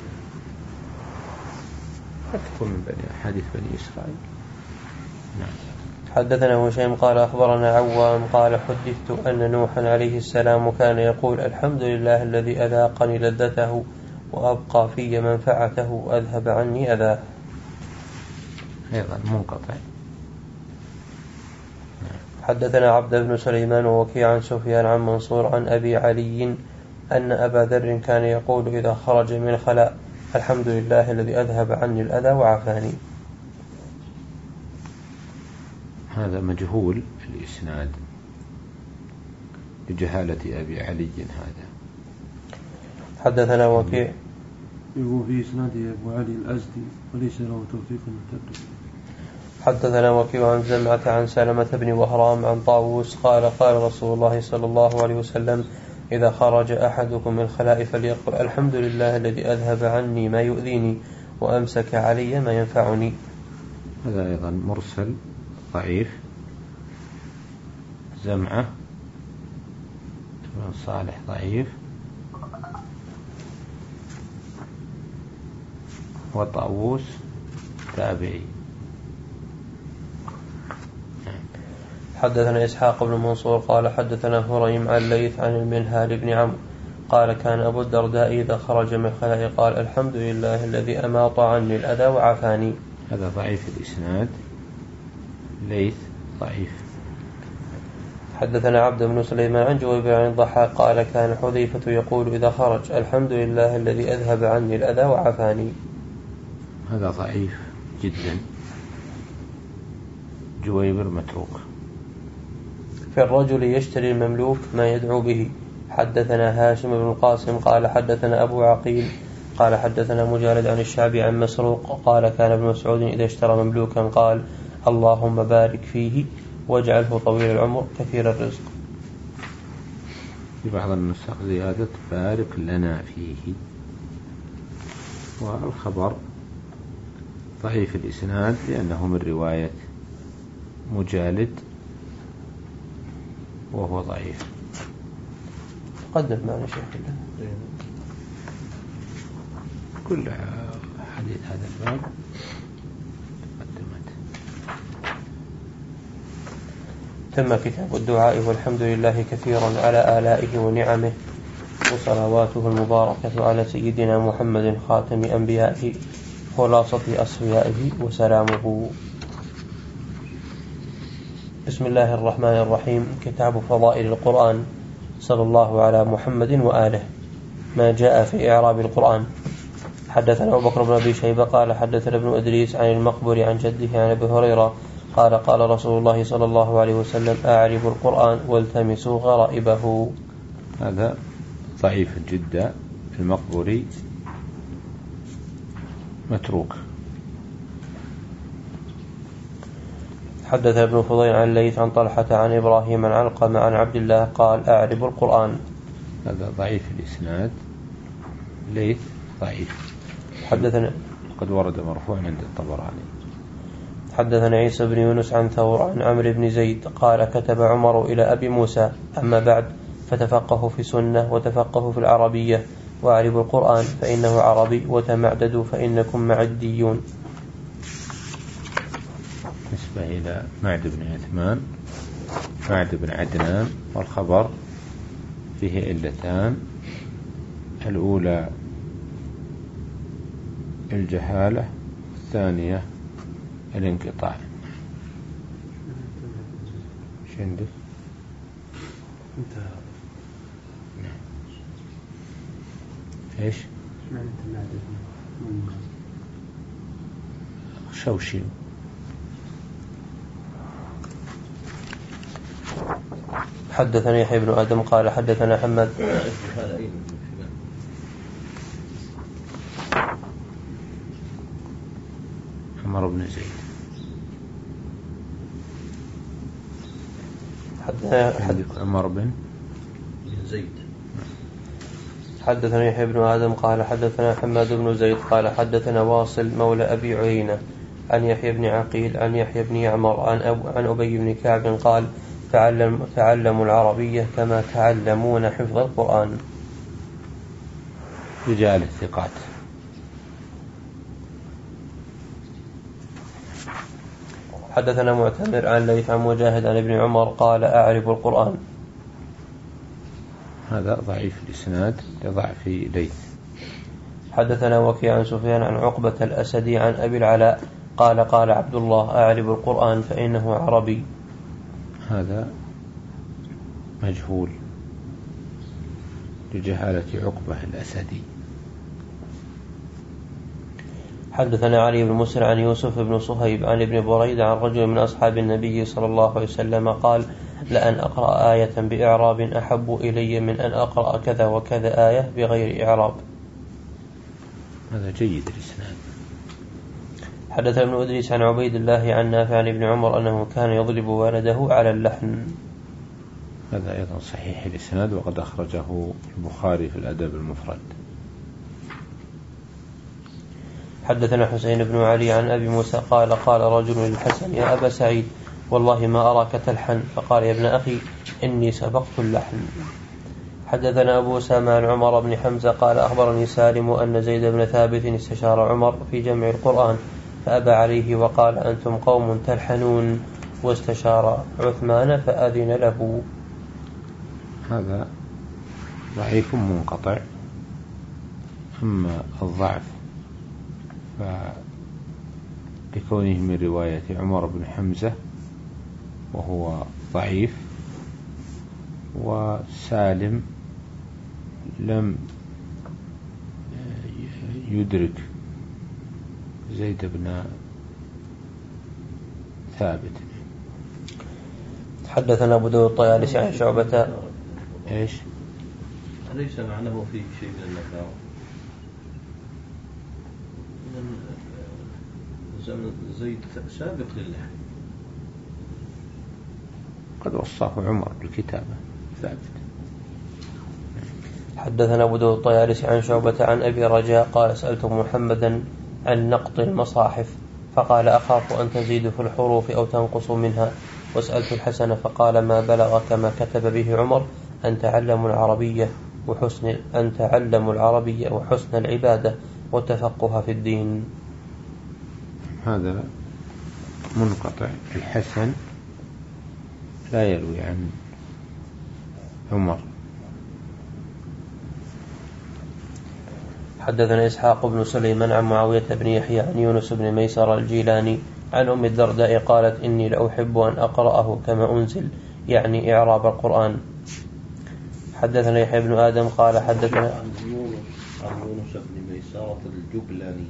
تكون من بني حديث بني إسرائيل. نعم. حدثنا هشيم قال أخبرنا عوام قال حدثت أن نوحا عليه السلام كان يقول الحمد لله الذي أذاقني لذته وأبقى في منفعته وأذهب عني أذاه. أيضا منقطع. حدثنا عبد بن سليمان ووكيع عن سفيان عن منصور عن أبي علي أن أبا ذر كان يقول إذا خرج من الخلاء الحمد لله الذي أذهب عني الأذى وعافاني. هذا مجهول في الإسناد لجهالة أبي علي. هذا حدثنا وكيع يقول في إسناده أبو علي الأزدي وليس له توثيق متبع. حدثنا وكيع عن زمعة عن سلمة بن وهرام عن طاووس قال قال رسول الله صلى الله عليه وسلم إذا خرج أحدكم من الخلاء فليقل الحمد لله الذي أذهب عني ما يؤذيني وأمسك علي ما ينفعني. هذا أيضا مرسل ضعيف. زمعة بن صالح ضعيف، وطاووس تابعي. حدثنا إسحاق بن منصور قال حدثنا هريم عن ليث عن المنهال بن عمرو قال كان أبو الدرداء إذا خرج من خلائه قال الحمد لله الذي أماط عني الأذى وعافاني. هذا ضعيف الإسناد، ليث ضعيف. حدثنا عبد بن سليمان عن جويبر عن الضحاك قال كان حذيفة يقول إذا خرج الحمد لله الذي أذهب عني الأذى وعافاني. هذا ضعيف جدا، جويبر متروك. في الرجل يشتري المملوك ما يدعو به. حدثنا هاشم بن القاسم قال حدثنا أبو عقيل قال حدثنا مجالد عن الشعبي عن مسروق قال كان ابن مسعود إذا اشترى مملوكا قال اللهم بارك فيه واجعله طويل العمر كثير الرزق. في بعض النسخ زيادة بارك لنا فيه. والخبر ضعيف الإسناد لأنه من رواية مجالد وهو ضعيف. قدم معنا شيخ كل حديث هذا الباب قدمت. تم كتاب الدعاء والحمد لله كثيرا على آلائه ونعمه وصلواته المباركة على سيدنا محمد خاتم أنبيائه خلاصة أصفيائه وسلامه. بسم الله الرحمن الرحيم. كتاب فضائل القرآن. صلى الله على محمد وآله. ما جاء في إعراب القرآن. حدثنا أبو بكر بن أبي شيبة قال حدثنا ابن إدريس عن المقبري عن جده عن أبي هريرة قال قال رسول الله صلى الله عليه وسلم أعربوا القرآن والتمسوا غرائبه. هذا ضعيف جدا، المقبري متروك. حدث ابن فضيل عن ليث عن طلحة عن إبراهيم عن علقمة عن عبد الله قال أعرب القرآن. هذا ضعيف الإسناد، ليث ضعيف. حدثنا قد ورد مرفوع عند الطبراني. حدثنا عيسى بن يونس عن ثور عن عمرو بن زيد قال كتب عمر إلى أبي موسى أما بعد فتفقهوا في السنة وتفقهوا في العربية وأعربوا القرآن فإنه عربي وتمعددوا فإنكم معديون. نسبة إلى معد بن عثمان معد بن عدنان، والخبر فيه علتان: الأولى الجهالة، الثانية الانقطاع. ايش عندك؟ انت ايش؟ معنى انت شوشي. حدثني يحيى بن آدم قال حدثنا حماد عمر بن زيد. حدثنا عمر بن زيد. حدثنا يحيى بن آدم قال حدثنا حماد بن زيد قال حدثنا واصل مولى أبي عيينة عن يحيى بن عقيل عن يحيى بن يعمر عن أب عن أبي بن كعب قال تعلم تعلموا العربية كما تعلمون حفظ القرآن. رجال الثقات. حدثنا معتمر عن ليث عن مجاهد عن ابن عمر قال أعرف القرآن. هذا ضعيف الإسناد لضعف ليث. حدثنا وكيع عن سفيان عن عقبة الأسدي عن أبي العلاء قال قال عبد الله أعرف القرآن فإنه عربي. هذا مجهول لجهالة عقبة الأسدي. حدثنا علي بن مسر عن يوسف بن صهيب عن ابن بريدة عن رجل من أصحاب النبي صلى الله عليه وسلم قال لأن أقرأ آية بإعراب أحب إلي من أن أقرأ كذا وكذا آية بغير إعراب. هذا جيد الإسناد. حدث ابن إدريس عن عبيد الله عن نافع عن ابن عمر أنه كان يضرب ولده على اللحن. هذا أيضا صحيح الإسناد، وقد أخرجه البخاري في الأدب المفرد. حدثنا حسين بن علي عن أبي موسى قال قال رجل للحسن يا أبا سعيد والله ما أراك تلحن، فقال يا ابن أخي إني سبقت اللحن. حدثنا أبو أسامة عن عمر بن حمزة قال أخبرني سالم أن زيد بن ثابت استشار عمر في جمع القرآن فأبى عليه وقال أنتم قوم تلحنون، واستشار عثمان فأذن له. هذا ضعيف منقطع. أما الضعف فلكونه من رواية عمر بن حمزة وهو ضعيف، وسالم لم يدرك زيد بن ثابت. حدثنا أبو داود الطيالسي عن شعبة. إيش؟ أليس معناه فيه شيء من النكارة؟ زيد سابق لله، قد وصاه عمر بالكتابة ثابت. حدثنا أبو داود الطيالسي عن شعبة عن أبي رجاء قال سألت محمدا عن نقط المصاحف فقال أخاف أن تزيد في الحروف أو تنقص منها. وسألت الحسن فقال ما بلغ كما كتب به عمر أن تعلموا العربية وحسن أن تعلموا العربية وحسن العبادة والتفقه في الدين. هذا منقطع. الحسن لا يروي عن عمر. حدثنا إسحاق بن سليمان عن معاوية بن يحيى عن يونس بن ميسر الجيلاني عن أم الدرداء قالت إني لأحب أن أقرأه كما أنزل، يعني إعراب القرآن. حدثنا يحيى بن آدم قال حدثنا عن يونس بن ميسر الجبلاني.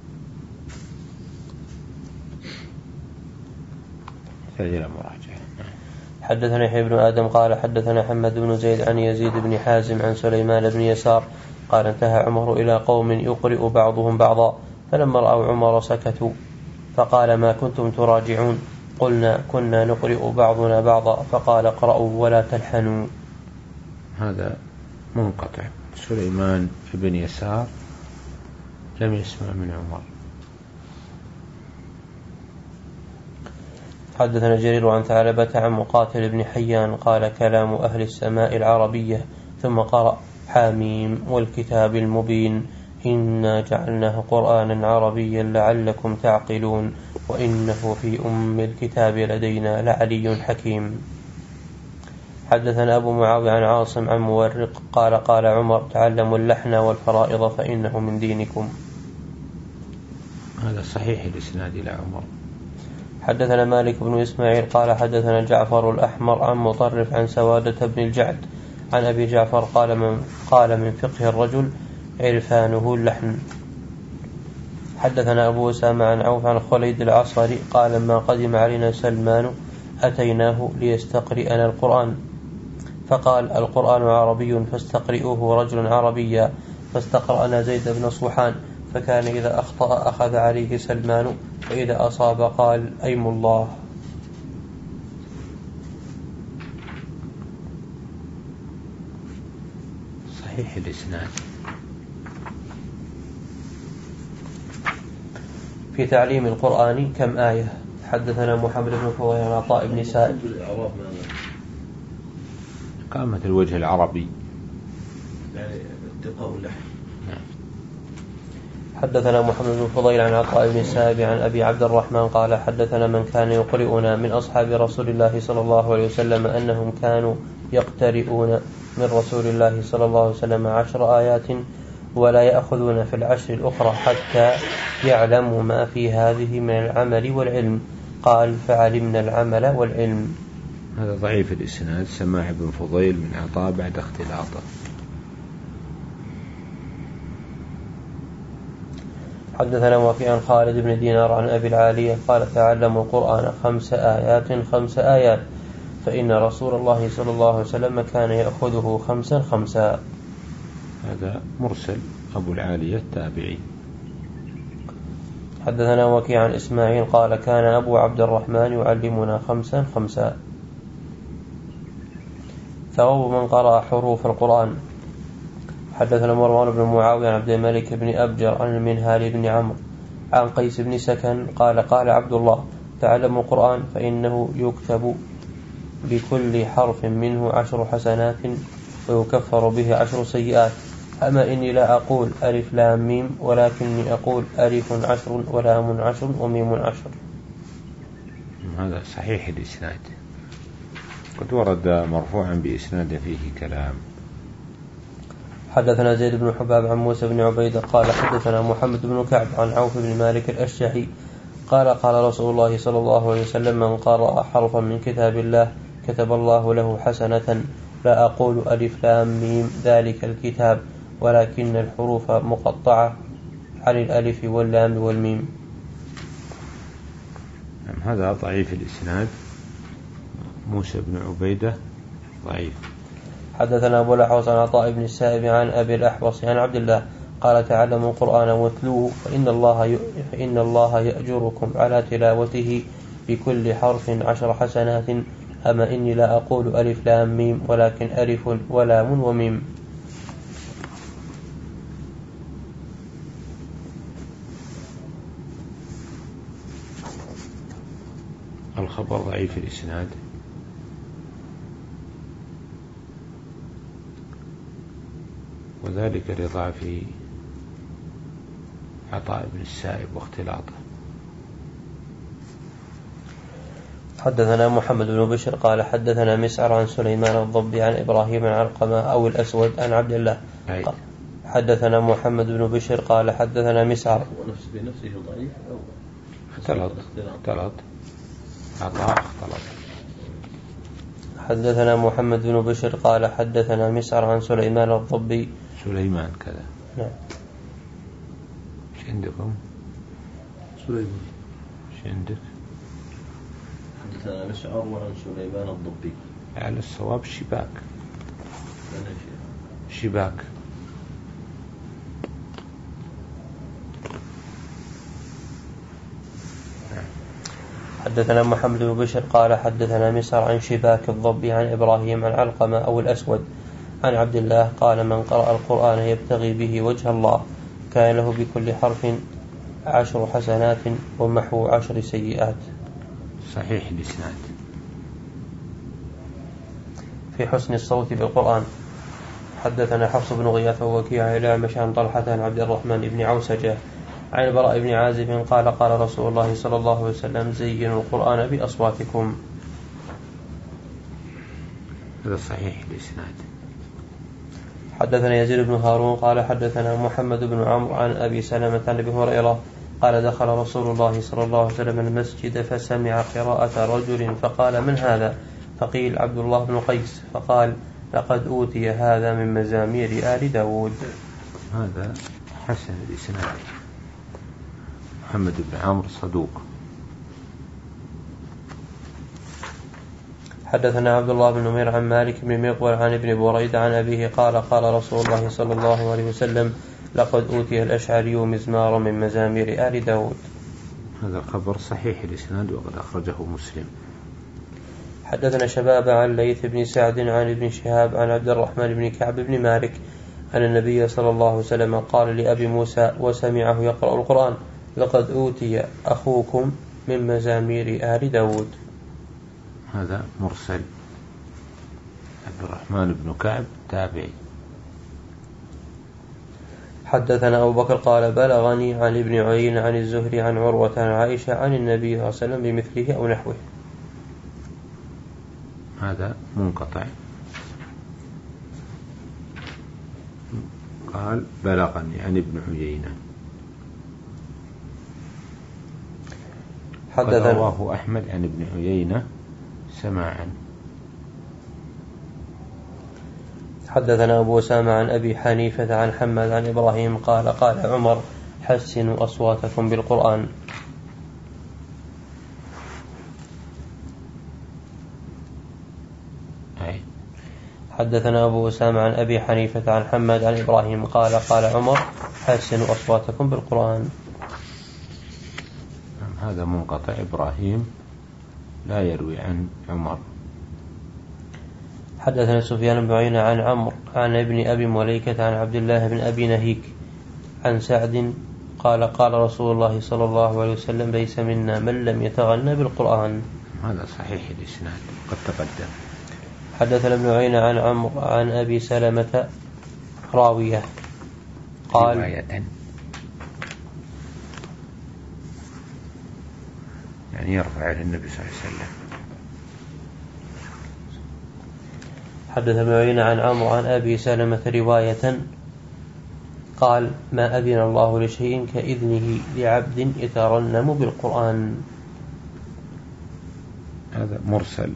حدثنا يحيى بن آدم قال حدثنا حمد بن زيد عن يزيد بن حازم عن سليمان بن يسار قال انتهى عمر إلى قوم يقرئ بعضهم بعضا، فلما رأوا عمر سكتوا فقال ما كنتم تراجعون؟ قلنا كنا نقرئ بعضنا بعضا، فقال اقرأوا ولا تلحنوا. هذا منقطع. سليمان بن يسار لم يسمع من عمر. حدثنا جرير عن ثعلبة عن مقاتل بن حيان قال كلام أهل السماء العربية، ثم قرأ حاميم والكتاب المبين إنا جعلناه قرآنا عربيا لعلكم تعقلون وإنه في أم الكتاب لدينا لعلي حكيم. حدثنا أبو معاوية عن عاصم عن مورق قال قال عمر تعلموا اللحن والفرائض فإنه من دينكم. هذا صحيح الإسناد إلى عمر. حدثنا مالك بن إسماعيل قال حدثنا جعفر الأحمر عن مطرف عن سوادة بن الجعد عن أبي جعفر قال من, قال من فقه الرجل عرفانه اللحن. حدثنا أبو أسامة عن عوف عن خليد العصري قال لما قدم علينا سلمان أتيناه ليستقرئنا القرآن، فقال القرآن عربي فاستقرئوه رجل عربيا، فاستقرأنا زيد بن صوحان، فكان إذا أخطأ أخذ عليه سلمان، فإذا أصاب قال أيم الله. صحيح الإسناد. في تعليم القرآن كم آية. حدثنا محمد بن فضيل عن عطاء بن سائب قامة الوجه العربي يعني اتقاء اللحن. حدثنا محمد بن فضيل عن عطاء بن سائب عن أبي عبد الرحمن قال حدثنا من كان يقرئنا من أصحاب رسول الله صلى الله عليه وسلم أنهم كانوا يقترئون من رسول الله صلى الله عليه وسلم عشر آيات ولا يأخذون في العشر الأخرى حتى يعلموا ما في هذه من العمل والعلم. قال فعلمنا العمل والعلم. هذا ضعيف الإسناد. سماع بن فضيل من عطاء بعد اختلاطه. حدثنا وكيع عن خالد بن دينار عن أبي العالية قال تعلموا القرآن خمس آيات خمس آيات فإن رسول الله صلى الله عليه وسلم كان يأخذه خمسا خمسا. هذا مرسل. أبو العالية التابعي. حدثنا وكيع عن إسماعيل قال كان أبو عبد الرحمن يعلمنا خمسا خمسا. ثواب من قرأ حروف القرآن. حدثنا مروان بن معاوية عن عبد الملك بن أبجر عن المنهال بن عمرو عن قيس بن سكن قال قال عبد الله تعلموا القرآن فإنه يكتب بكل حرف منه عشر حسنات ويكفر به عشر سيئات، أما إني لا أقول ألف لام ميم ولكني أقول ألف عشر ولام عشر وميم عشر. هذا صحيح الإسناد، قد ورد مرفوعا بإسناد فيه كلام. حدثنا زيد بن حباب عن موسى بن عبيدة قال حدثنا محمد بن كعب عن عوف بن مالك الأشجعي قال قال رسول الله صلى الله عليه وسلم من قرأ حرفا من كتاب الله كتب الله له حسنة، لا أقول ألف لام ميم ذلك الكتاب ولكن الحروف مقطعة عن الألف واللام والميم. هذا ضعيف الإسناد، موسى بن عبيدة ضعيف. حدثنا أبو الأحوص عن عطاء بن السائب عن أبي الأحوص عن عبد الله قال تعلموا القرآن واتلوه فإن الله فإن الله يأجركم على تلاوته بكل حرف عشر حسنات. أما إني لا أقول ألف لام ميم ولكن ألف ولام وميم. الخبر ضعيف الإسناد، وذلك لضعف عطاء بن السائب واختلاطه. حدثنا محمد بن بشر قال حدثنا مسعر عن سليمان الضبي عن إبراهيم عن علقمة أو الأسود عن عبد الله. حدثنا محمد بن بشر قال حدثنا مسعر بنفسه ضعيف أو اختلط اختلط عطاء اختلط. حدثنا محمد بن بشر قال حدثنا مسعر عن سليمان الضبي. سليمان كذا. نعم. ايش عندكم؟ سليمان. ايش عندك؟ حدثنا مسعر وعن سليمان الضبي. على الصواب شباك. شباك. حدثنا محمد بن بشر قال حدثنا مسعر عن شباك الضبي عن إبراهيم عن علقمة أو الأسود عن عبد الله قال من قرأ القرآن يبتغي به وجه الله كان له بكل حرف عشر حسنات ومحو عشر سيئات. صحيح الإسناد. في حسن الصوت بالقرآن. حدثنا حفص بن غياث ووكيع إلى مشان طلحة عن عبد الرحمن بن عوسجة عن البراء بن عازب قال قال رسول الله صلى الله عليه وسلم زينوا القرآن بأصواتكم. هذا صحيح الإسناد. حدثنا يزيد بن هارون قال حدثنا محمد بن عمرو عن أبي سلمة عن أبي هريرة قال دخل رسول الله صلى الله عليه وسلم المسجد فسمع قراءة رجل فقال من هذا؟ فقيل عبد الله بن قيس فقال لقد أوتي هذا من مزامير آل داود. هذا حسن الإسناد. محمد بن عمرو صدوق. حدثنا عبد الله بن نمير عن مالك بن مغول عن ابن بريدة عن أبيه قال قال رسول الله صلى الله عليه وسلم لقد أوتي الأشعري مزمار من مزامير آل داود. هذا الخبر صحيح الإسناد وقد أخرجه مسلم. حدثنا شباب عن ليث بن سعد عن ابن شهاب عن عبد الرحمن بن كعب بن مالك أن النبي صلى الله عليه وسلم قال لأبي موسى وسمعه يقرأ القرآن لقد أوتي أخوكم من مزامير آل داود. هذا مرسل. عبد الرحمن بن كعب تابعي. حدثنا أبو بكر قال بلغني عن ابن عيين عن الزهري عن عروة عن عائشة عن النبي صلى الله عليه وسلم بمثله أو نحوه. هذا منقطع. قال بلغني عن ابن عيينة. حدثنا رواه أحمد عن ابن عيينة سماعا. حدثنا أبو أسامة عن أبي حنيفة عن حماد عن إبراهيم قال قال عمر حسنوا أصواتكم بالقرآن. أي. حدثنا أبو أسامة عن أبي حنيفة عن حماد عن إبراهيم قال قال عمر حسنوا أصواتكم بالقرآن. هذا منقطع. إبراهيم لا يروي عن عمر. حدثنا سفيان بن عيينة عن عمرو عن ابن أبي مليكة عن عبد الله بن أبي نهيك عن سعد قال قال رسول الله صلى الله عليه وسلم ليس منا من لم يتغنى بالقرآن. هذا صحيح الإسناد قد تقدم. حدثنا ابن عيينة عن عمرو عن أبي سلمة راوية قال رواية، يعني يرفع إلى النبي صلى الله عليه وسلم. حدث ابن عيينة عن عمرو عن أبي سلمة رواية قال ما أذن الله لشيء كإذنه لعبد يترنم بالقرآن. هذا مرسل.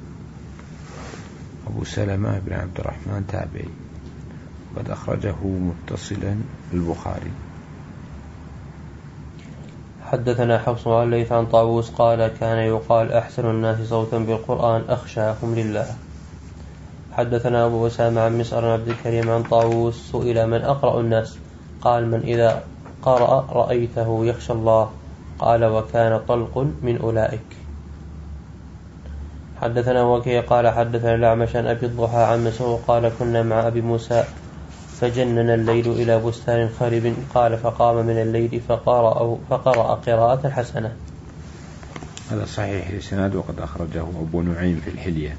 أبو سلمة بن عبد الرحمن تابعي، قد أخرجه متصلا البخاري. حدثنا حفص عن الليث عن طاووس قال كان يقال أحسن الناس صوتا بالقرآن أخشاهم لله. حدثنا أبو أسامة عن مسعر بن عبد الكريم عن طاووس سئل من أقرأ الناس قال من إذا قرأ رأيته يخشى الله، قال وكان طلق من أولئك. حدثنا وكيع قال حدثنا الأعمش عن أبي الضحى عن مسعود قال كنا مع أبي موسى فجننا الليل إلى بستان خرب، قال فقام من الليل فقرأ, فقرأ قراءة حسنة. هذا صحيح الإسناد وقد أخرجه أبو نعيم في الحلية.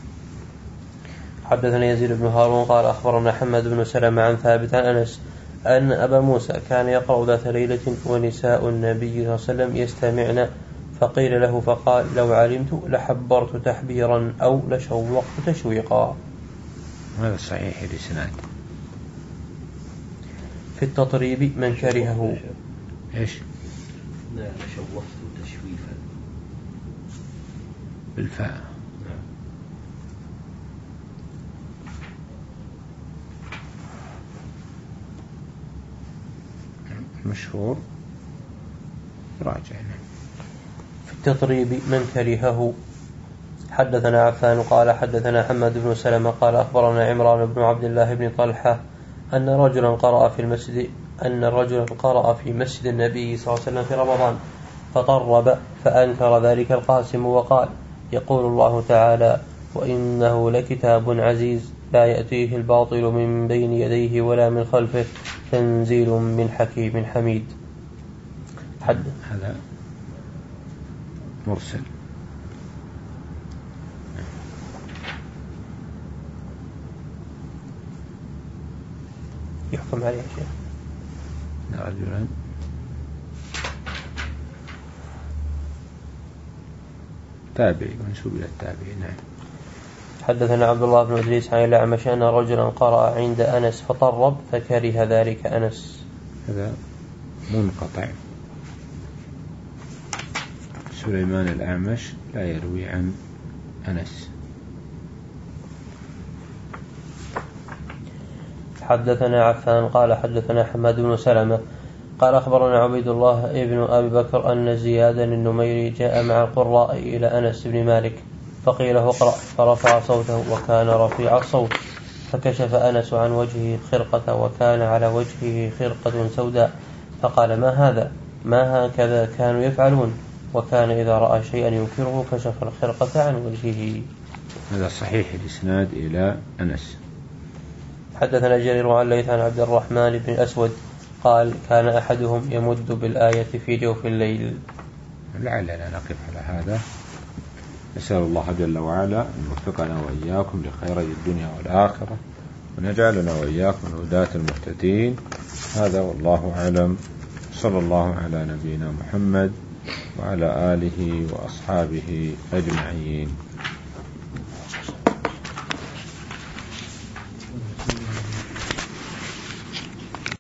حدثنا يزيد بن هارون قال أخبرنا حماد بن سلمة عن ثابت عن أنس أن أبا موسى كان يقرأ ذات ليلة ونساء النبي صلى الله عليه وسلم يستمعن، فقيل له فقال لو علمت لحبرت تحبيرا أو لشوقت تشويقا. هذا صحيح الإسناد. في التطريب من كرهه. إيش؟ لا لشوقت تشويفا بالفاء. مشهور راجعنا. في التطريب من كرهه. حدثنا عفان قال حدثنا حماد بن سلمة قال أخبرنا عمران بن عبد الله بن طلحة أن رجلا قرأ في المسجد أن رجلا قرأ في مسجد النبي صلى الله عليه وسلم في رمضان فطرب، فأنكر ذلك القاسم وقال يقول الله تعالى وإنه لكتاب عزيز لا يأتيه الباطل من بين يديه ولا من خلفه تنزيل من حكيم حميد. حد هذا مرسل. يحكم عليه شيء. رجلا تابعي منسوب إلى التابعي. نعم. حدثنا عبد الله بن إدريس عن الأعمش أن رجلا قرأ عند أنس فطرب فكره ذلك أنس. هذا منقطع. سليمان الأعمش لا يروي عن أنس. حدثنا عفان قال حدثنا حماد بن سلمة قال أخبرنا عبيد الله ابن أبي بكر أن زيادا النميري جاء مع القراء إلى أنس بن مالك فقيل له اقرأ، فرفع صوته وكان رفيع الصوت، فكشف أنس عن وجهه الخرقة وكان على وجهه خرقة سوداء، فقال ما هذا؟ ما هكذا كانوا يفعلون؟ وكان إذا رأى شيئا ينكره كشف الخرقة عن وجهه. هذا صحيح الإسناد إلى أنس. حدثنا جرير عن الليث عن عبد الرحمن بن أسود قال كان أحدهم يمد بالآية في جوف الليل. لعلنا نقف على هذا. نسأل الله جل وعلا أن يوفقنا وإياكم لخير الدنيا والآخرة ونجعلنا وإياكم من هداة المهتدين. هذا والله أعلم. صلى الله على نبينا محمد وعلى آله وأصحابه أجمعين.